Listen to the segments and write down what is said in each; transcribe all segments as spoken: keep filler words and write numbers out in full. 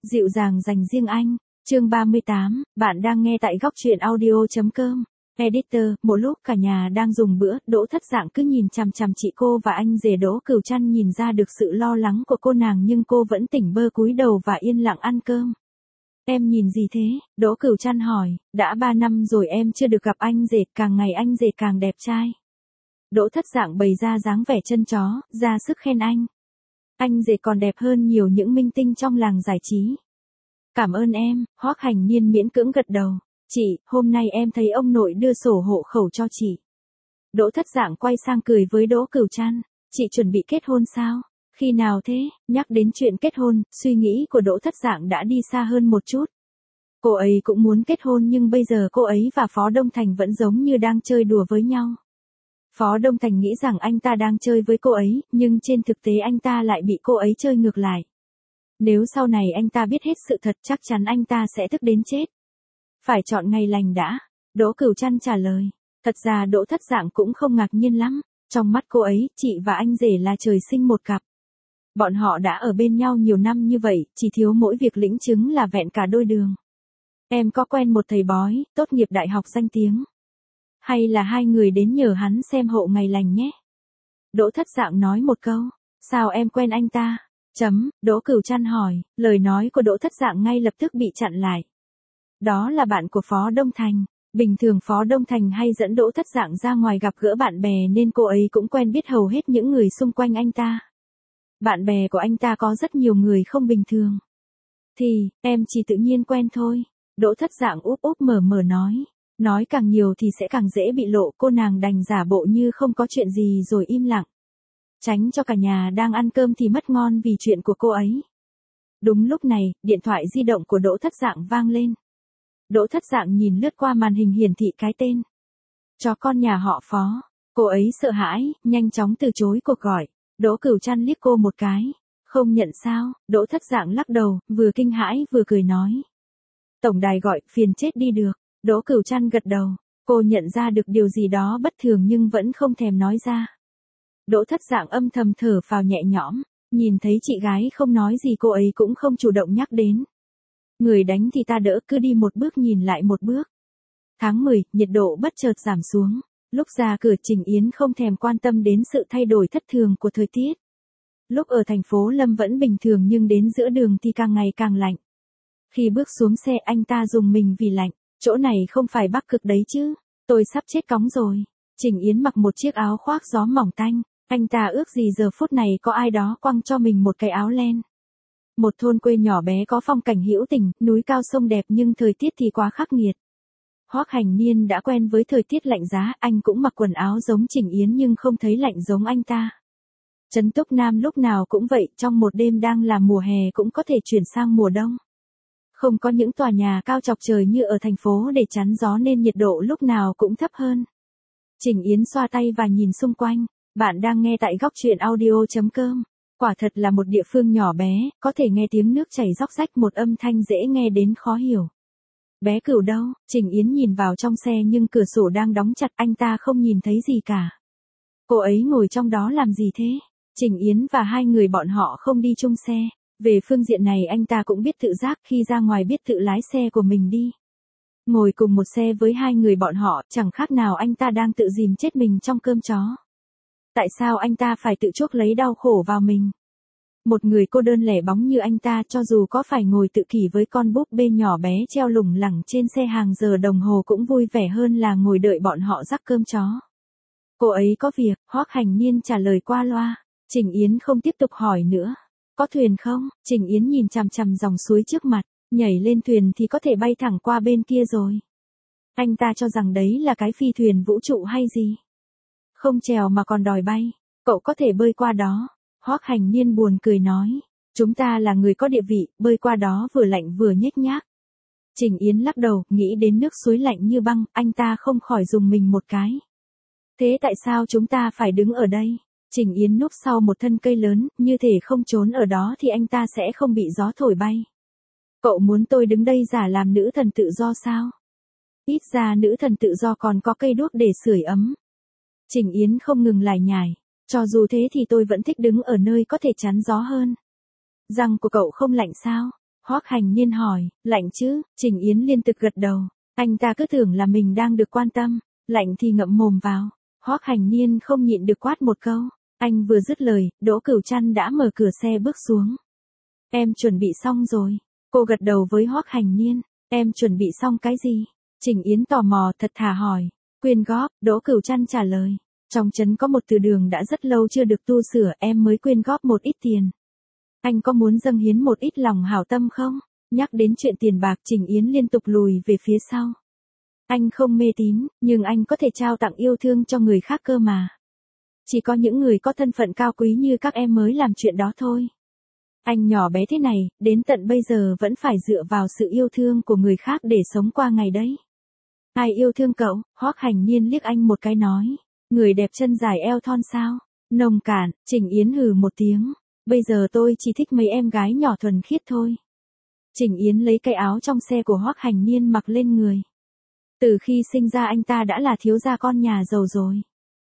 Dịu dàng dành riêng anh. Chương ba mươi tám, bạn đang nghe tại góc truyện audio.com. Editor, một lúc cả nhà đang dùng bữa, Đỗ Thất Dạng cứ nhìn chằm chằm chị cô và anh rể Đỗ Cửu Trăn, nhìn ra được sự lo lắng của cô nàng nhưng cô vẫn tỉnh bơ cúi đầu và yên lặng ăn cơm. Em nhìn gì thế? Đỗ Cửu Trăn hỏi, đã ba năm rồi em chưa được gặp anh rể, càng ngày anh rể càng đẹp trai. Đỗ Thất Dạng bày ra dáng vẻ chân chó, ra sức khen anh. Anh rể còn đẹp hơn nhiều những minh tinh trong làng giải trí. Cảm ơn em, Hoắc Hành Niên miễn cưỡng gật đầu. Chị, hôm nay em thấy ông nội đưa sổ hộ khẩu cho chị. Đỗ Thất Dạng quay sang cười với Đỗ Cửu Trăn. Chị chuẩn bị kết hôn sao? Khi nào thế? Nhắc đến chuyện kết hôn, suy nghĩ của Đỗ Thất Dạng đã đi xa hơn một chút. Cô ấy cũng muốn kết hôn nhưng bây giờ cô ấy và Phó Đông Thành vẫn giống như đang chơi đùa với nhau. Phó Đông Thành nghĩ rằng anh ta đang chơi với cô ấy, nhưng trên thực tế anh ta lại bị cô ấy chơi ngược lại. Nếu sau này anh ta biết hết sự thật chắc chắn anh ta sẽ tức đến chết. Phải chọn ngày lành đã. Đỗ Cửu Trăn trả lời. Thật ra Đỗ Thất Dạng cũng không ngạc nhiên lắm. Trong mắt cô ấy, chị và anh rể là trời sinh một cặp. Bọn họ đã ở bên nhau nhiều năm như vậy, chỉ thiếu mỗi việc lĩnh chứng là vẹn cả đôi đường. Em có quen một thầy bói, tốt nghiệp đại học danh tiếng. Hay là hai người đến nhờ hắn xem hộ ngày lành nhé. Đỗ Thất Dạng nói một câu. Sao em quen anh ta? Chấm, Đỗ Cửu Trăn hỏi, lời nói của Đỗ Thất Dạng ngay lập tức bị chặn lại. Đó là bạn của Phó Đông Thành. Bình thường Phó Đông Thành hay dẫn Đỗ Thất Dạng ra ngoài gặp gỡ bạn bè nên cô ấy cũng quen biết hầu hết những người xung quanh anh ta. Bạn bè của anh ta có rất nhiều người không bình thường. Thì, em chỉ tự nhiên quen thôi. Đỗ Thất Dạng úp úp mở mở nói. Nói càng nhiều thì sẽ càng dễ bị lộ, cô nàng đành giả bộ như không có chuyện gì rồi im lặng. Tránh cho cả nhà đang ăn cơm thì mất ngon vì chuyện của cô ấy. Đúng lúc này, điện thoại di động của Đỗ Thất Dạng vang lên. Đỗ Thất Dạng nhìn lướt qua màn hình hiển thị cái tên. Chó con nhà họ Phó. Cô ấy sợ hãi, nhanh chóng từ chối cuộc gọi. Đỗ Cửu Trăn liếc cô một cái. Không nhận sao? Đỗ Thất Dạng lắc đầu, vừa kinh hãi vừa cười nói. Tổng đài gọi, phiền chết đi được. Đỗ Cửu Trăn gật đầu. Cô nhận ra được điều gì đó bất thường nhưng vẫn không thèm nói ra. Đỗ Thất Dạng âm thầm thở phào nhẹ nhõm. Nhìn thấy chị gái không nói gì cô ấy cũng không chủ động nhắc đến. Người đánh thì ta đỡ, cứ đi một bước nhìn lại một bước. Tháng mười, nhiệt độ bất chợt giảm xuống. Lúc ra cửa Trình Yến không thèm quan tâm đến sự thay đổi thất thường của thời tiết. Lúc ở thành phố Lâm vẫn bình thường nhưng đến giữa đường thì càng ngày càng lạnh. Khi bước xuống xe anh ta rùng mình vì lạnh. Chỗ này không phải Bắc Cực đấy chứ. Tôi sắp chết cóng rồi. Trình Yến mặc một chiếc áo khoác gió mỏng tanh. Anh ta ước gì giờ phút này có ai đó quăng cho mình một cái áo len. Một thôn quê nhỏ bé có phong cảnh hữu tình, núi cao sông đẹp nhưng thời tiết thì quá khắc nghiệt. Hoắc Hành Niên đã quen với thời tiết lạnh giá, anh cũng mặc quần áo giống Trình Yến nhưng không thấy lạnh giống anh ta. Trấn Túc Nam lúc nào cũng vậy, trong một đêm đang là mùa hè cũng có thể chuyển sang mùa đông. Không có những tòa nhà cao chọc trời như ở thành phố để chắn gió nên nhiệt độ lúc nào cũng thấp hơn. Trình Yến xoa tay và nhìn xung quanh. Bạn đang nghe tại góc truyện audio.com. Quả thật là một địa phương nhỏ bé, có thể nghe tiếng nước chảy róc rách, một âm thanh dễ nghe đến khó hiểu. Bé Cửu đâu? Trình Yến nhìn vào trong xe nhưng cửa sổ đang đóng chặt, anh ta không nhìn thấy gì cả. Cô ấy ngồi trong đó làm gì thế? Trình Yến và hai người bọn họ không đi chung xe. Về phương diện này anh ta cũng biết tự giác, khi ra ngoài biết tự lái xe của mình đi. Ngồi cùng một xe với hai người bọn họ, chẳng khác nào anh ta đang tự dìm chết mình trong cơm chó. Tại sao anh ta phải tự chuốc lấy đau khổ vào mình? Một người cô đơn lẻ bóng như anh ta cho dù có phải ngồi tự kỷ với con búp bê nhỏ bé treo lủng lẳng trên xe hàng giờ đồng hồ cũng vui vẻ hơn là ngồi đợi bọn họ rắc cơm chó. Cô ấy có việc, Hoắc Hành Niên trả lời qua loa. Trình Yến không tiếp tục hỏi nữa. Có thuyền không? Trình Yến nhìn chằm chằm dòng suối trước mặt, nhảy lên thuyền thì có thể bay thẳng qua bên kia rồi. Anh ta cho rằng đấy là cái phi thuyền vũ trụ hay gì? Không trèo mà còn đòi bay, cậu có thể bơi qua đó. Hoắc Hành Niên buồn cười nói, chúng ta là người có địa vị, bơi qua đó vừa lạnh vừa nhếch nhác. Trình Yến lắc đầu, nghĩ đến nước suối lạnh như băng, anh ta không khỏi rùng mình một cái. Thế tại sao chúng ta phải đứng ở đây? Trình Yến núp sau một thân cây lớn, như thể không trốn ở đó thì anh ta sẽ không bị gió thổi bay. Cậu muốn tôi đứng đây giả làm nữ thần tự do sao? Ít ra nữ thần tự do còn có cây đuốc để sưởi ấm. Trình Yến không ngừng lải nhải. Cho dù thế thì tôi vẫn thích đứng ở nơi có thể chắn gió hơn. Răng của cậu không lạnh sao? Hoắc Hành Niên hỏi, lạnh chứ, Trình Yến liên tục gật đầu, anh ta cứ tưởng là mình đang được quan tâm, lạnh thì ngậm mồm vào. Hoắc Hành Niên không nhịn được quát một câu, anh vừa dứt lời, Đỗ Cửu Trăn đã mở cửa xe bước xuống. Em chuẩn bị xong rồi, cô gật đầu với Hoắc Hành Niên, em chuẩn bị xong cái gì? Trình Yến tò mò thật thà hỏi, quyên góp, Đỗ Cửu Trăn trả lời, trong trấn có một từ đường đã rất lâu chưa được tu sửa, em mới quyên góp một ít tiền. Anh có muốn dâng hiến một ít lòng hảo tâm không? Nhắc đến chuyện tiền bạc, Trình Yến liên tục lùi về phía sau. Anh không mê tín, nhưng anh có thể trao tặng yêu thương cho người khác cơ mà. Chỉ có những người có thân phận cao quý như các em mới làm chuyện đó thôi. Anh nhỏ bé thế này, đến tận bây giờ vẫn phải dựa vào sự yêu thương của người khác để sống qua ngày đấy. Ai yêu thương cậu? Hoắc Hành Niên liếc anh một cái nói. Người đẹp chân dài eo thon sao? Nông cạn, Trình Yến hừ một tiếng. Bây giờ tôi chỉ thích mấy em gái nhỏ thuần khiết thôi. Trình Yến lấy cái áo trong xe của Hoắc Hành Niên mặc lên người. Từ khi sinh ra anh ta đã là thiếu gia con nhà giàu rồi.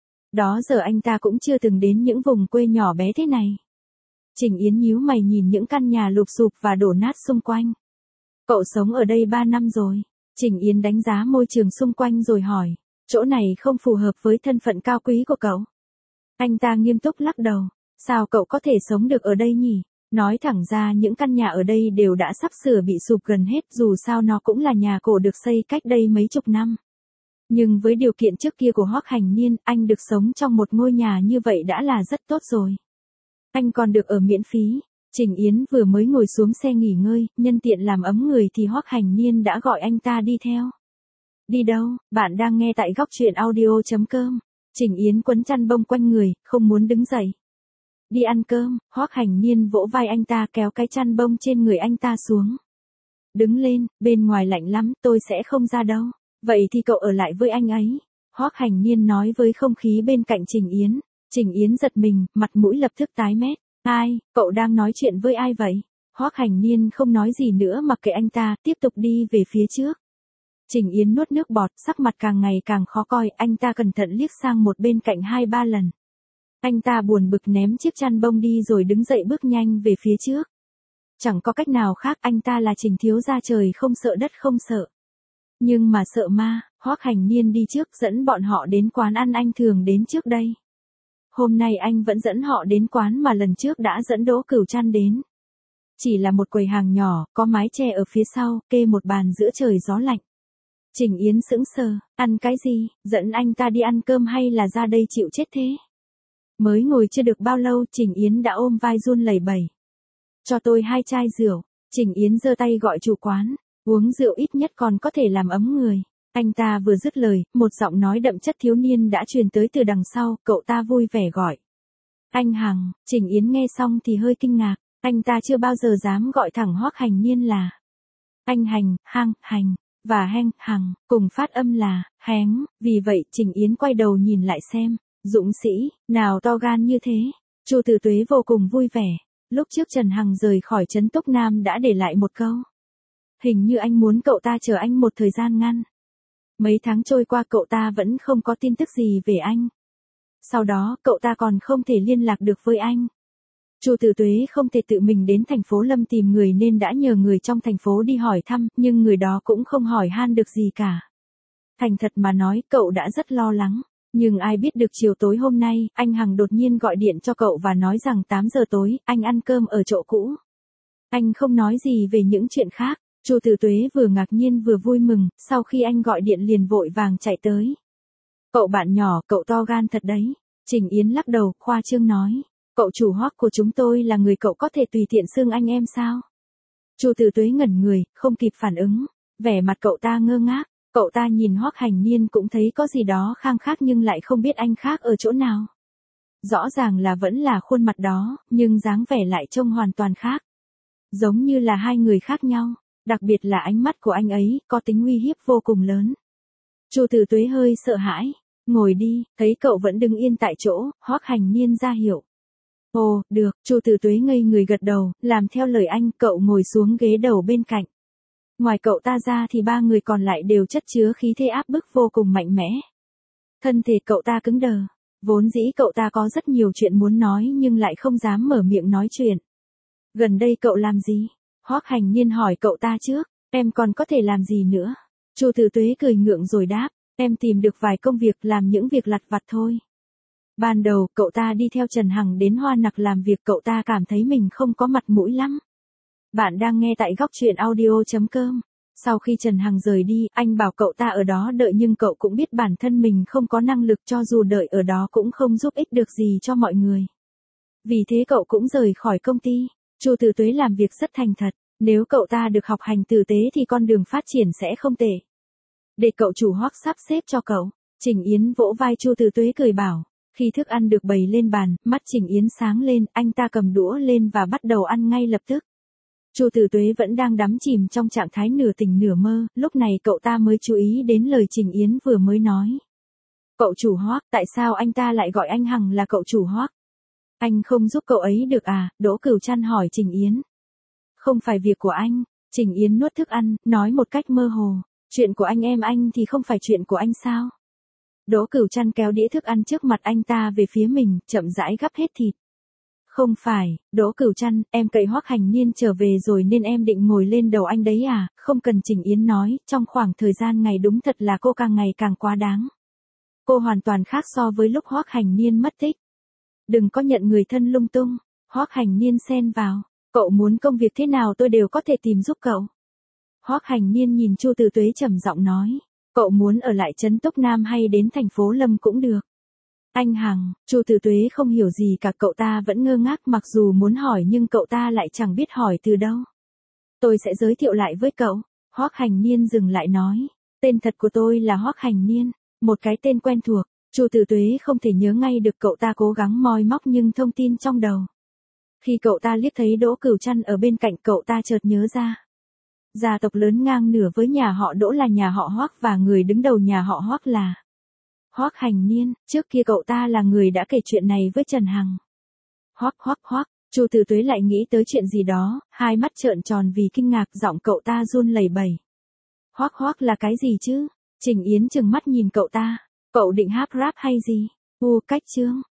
Đó giờ anh ta cũng chưa từng đến những vùng quê nhỏ bé thế này. Trình Yến nhíu mày nhìn những căn nhà lụp xụp và đổ nát xung quanh. Cậu sống ở đây ba năm rồi. Trình Yến đánh giá môi trường xung quanh rồi hỏi, chỗ này không phù hợp với thân phận cao quý của cậu. Anh ta nghiêm túc lắc đầu, sao cậu có thể sống được ở đây nhỉ? Nói thẳng ra những căn nhà ở đây đều đã sắp sửa bị sụp gần hết, dù sao nó cũng là nhà cổ được xây cách đây mấy chục năm. Nhưng với điều kiện trước kia của Hoắc Hành Niên, anh được sống trong một ngôi nhà như vậy đã là rất tốt rồi. Anh còn được ở miễn phí. Trình Yến vừa mới ngồi xuống xe nghỉ ngơi, nhân tiện làm ấm người thì Hoắc Hành Niên đã gọi anh ta đi theo. Đi đâu? Bạn đang nghe tại góc truyện audio chấm com. Trình Yến quấn chăn bông quanh người, không muốn đứng dậy. Đi ăn cơm. Hoắc Hành Niên vỗ vai anh ta kéo cái chăn bông trên người anh ta xuống. Đứng lên, bên ngoài lạnh lắm, tôi sẽ không ra đâu. Vậy thì cậu ở lại với anh ấy. Hoắc Hành Niên nói với không khí bên cạnh Trình Yến. Trình Yến giật mình, mặt mũi lập tức tái mét. Ai, cậu đang nói chuyện với ai vậy? Hoắc Hành Niên không nói gì nữa mặc kệ anh ta, tiếp tục đi về phía trước. Trình Yến nuốt nước bọt, sắc mặt càng ngày càng khó coi, anh ta cẩn thận liếc sang một bên cạnh hai ba lần. Anh ta buồn bực ném chiếc chăn bông đi rồi đứng dậy bước nhanh về phía trước. Chẳng có cách nào khác, anh ta là Trình thiếu gia trời không sợ đất không sợ. Nhưng mà sợ ma, Hoắc Hành Niên đi trước dẫn bọn họ đến quán ăn anh thường đến trước đây. Hôm nay anh vẫn dẫn họ đến quán mà lần trước đã dẫn Đỗ Cửu Trăn đến. Chỉ là một quầy hàng nhỏ, có mái che ở phía sau, kê một bàn giữa trời gió lạnh. Trình Yến sững sờ, ăn cái gì, dẫn anh ta đi ăn cơm hay là ra đây chịu chết thế? Mới ngồi chưa được bao lâu, Trình Yến đã ôm vai run lẩy bẩy. Cho tôi hai chai rượu. Trình Yến giơ tay gọi chủ quán, uống rượu ít nhất còn có thể làm ấm người. Anh ta vừa dứt lời, một giọng nói đậm chất thiếu niên đã truyền tới từ đằng sau, cậu ta vui vẻ gọi. Anh Hằng. Trình Yến nghe xong thì hơi kinh ngạc, anh ta chưa bao giờ dám gọi thẳng Hoắc Hành Niên là anh Hành, Hang, Hành, và Heng, Hằng, cùng phát âm là Hén, vì vậy Trình Yến quay đầu nhìn lại xem, dũng sĩ, nào to gan như thế. Chu Tử Tuế vô cùng vui vẻ, lúc trước Trần Hằng rời khỏi trấn Túc Nam đã để lại một câu. Hình như anh muốn cậu ta chờ anh một thời gian ngắn. Mấy tháng trôi qua cậu ta vẫn không có tin tức gì về anh. Sau đó, cậu ta còn không thể liên lạc được với anh. Chu Tử Tuế không thể tự mình đến thành phố Lâm tìm người nên đã nhờ người trong thành phố đi hỏi thăm, nhưng người đó cũng không hỏi han được gì cả. Thành thật mà nói, cậu đã rất lo lắng. Nhưng ai biết được chiều tối hôm nay, anh Hằng đột nhiên gọi điện cho cậu và nói rằng tám giờ tối, anh ăn cơm ở chỗ cũ. Anh không nói gì về những chuyện khác. Chu Tử Tuế vừa ngạc nhiên vừa vui mừng, sau khi anh gọi điện liền vội vàng chạy tới. Cậu bạn nhỏ, cậu to gan thật đấy. Trình Yến lắc đầu, khoa trương nói. Cậu chủ Hoắc của chúng tôi là người cậu có thể tùy tiện xưng anh em sao? Chu Tử Tuế ngẩn người, không kịp phản ứng. Vẻ mặt cậu ta ngơ ngác. Cậu ta nhìn Hoắc Hành Niên cũng thấy có gì đó khang khác nhưng lại không biết anh khác ở chỗ nào. Rõ ràng là vẫn là khuôn mặt đó, nhưng dáng vẻ lại trông hoàn toàn khác. Giống như là hai người khác nhau. Đặc biệt là ánh mắt của anh ấy, có tính uy hiếp vô cùng lớn. Chu Tử Tuế hơi sợ hãi. Ngồi đi, thấy cậu vẫn đứng yên tại chỗ, Hoắc Hành Niên ra hiệu. Ồ, được, Chu Tử Tuế ngây người gật đầu, làm theo lời anh, cậu ngồi xuống ghế đầu bên cạnh. Ngoài cậu ta ra thì ba người còn lại đều chất chứa khí thế áp bức vô cùng mạnh mẽ. Thân thể cậu ta cứng đờ. Vốn dĩ cậu ta có rất nhiều chuyện muốn nói nhưng lại không dám mở miệng nói chuyện. Gần đây cậu làm gì? Hoắc Hành Niên hỏi cậu ta trước, em còn có thể làm gì nữa? Chu Tử Tuế cười ngượng rồi đáp, em tìm được vài công việc làm những việc lặt vặt thôi. Ban đầu, cậu ta đi theo Trần Hằng đến Hoa Nặc làm việc, cậu ta cảm thấy mình không có mặt mũi lắm. Bạn đang nghe tại góc truyện audio chấm com. Sau khi Trần Hằng rời đi, anh bảo cậu ta ở đó đợi nhưng cậu cũng biết bản thân mình không có năng lực, cho dù đợi ở đó cũng không giúp ích được gì cho mọi người. Vì thế cậu cũng rời khỏi công ty. Chu Tử Tuế làm việc rất thành thật, nếu cậu ta được học hành tử tế thì con đường phát triển sẽ không tệ. Để cậu chủ Hoắc sắp xếp cho cậu. Trình Yến vỗ vai Chu Tử Tuế cười bảo. Khi thức ăn được bày lên bàn, mắt Trình Yến sáng lên, anh ta cầm đũa lên và bắt đầu ăn ngay lập tức. Chu Tử Tuế vẫn đang đắm chìm trong trạng thái nửa tỉnh nửa mơ, lúc này cậu ta mới chú ý đến lời Trình Yến vừa mới nói. Cậu chủ Hoắc, tại sao anh ta lại gọi anh Hằng là cậu chủ Hoắc? Anh không giúp cậu ấy được à? Đỗ Cửu Trăn hỏi Trình Yến. Không phải việc của anh. Trình Yến nuốt thức ăn, nói một cách mơ hồ. Chuyện của anh em anh thì không phải chuyện của anh sao? Đỗ Cửu Trăn kéo đĩa thức ăn trước mặt anh ta về phía mình, chậm rãi gắp hết thịt. Không phải, Đỗ Cửu Trăn, em cậy Hoắc Hành Niên trở về rồi nên em định ngồi lên đầu anh đấy à? Không cần. Trình Yến nói, trong khoảng thời gian ngày đúng thật là cô càng ngày càng quá đáng. Cô hoàn toàn khác so với lúc Hoắc Hành Niên mất tích. Đừng có nhận người thân lung tung. Hoắc Hành Niên xen vào. Cậu muốn công việc thế nào tôi đều có thể tìm giúp cậu. Hoắc Hành Niên nhìn Chu Tử Tuế trầm giọng nói. Cậu muốn ở lại trấn Tốc Nam hay đến thành phố Lâm cũng được. Anh Hằng, Chu Tử Tuế không hiểu gì cả, cậu ta vẫn ngơ ngác, mặc dù muốn hỏi nhưng cậu ta lại chẳng biết hỏi từ đâu. Tôi sẽ giới thiệu lại với cậu. Hoắc Hành Niên dừng lại nói. Tên thật của tôi là Hoắc Hành Niên. Một cái tên quen thuộc. Chu Tử Tuế không thể nhớ ngay được, cậu ta cố gắng moi móc nhưng thông tin trong đầu. Khi cậu ta liếc thấy Đỗ Cửu Trăn ở bên cạnh, cậu ta chợt nhớ ra. Gia tộc lớn ngang nửa với nhà họ Đỗ là nhà họ Hoắc và người đứng đầu nhà họ Hoắc là Hoắc Hành Niên. Trước kia cậu ta là người đã kể chuyện này với Trần Hằng. Hoắc Hoắc Hoắc, Chu Tử Tuế lại nghĩ tới chuyện gì đó, hai mắt trợn tròn vì kinh ngạc, giọng cậu ta run lẩy bẩy. Hoắc Hoắc là cái gì chứ? Trình Yến trừng mắt nhìn cậu ta. Cậu định háp rap hay gì? U cách chương.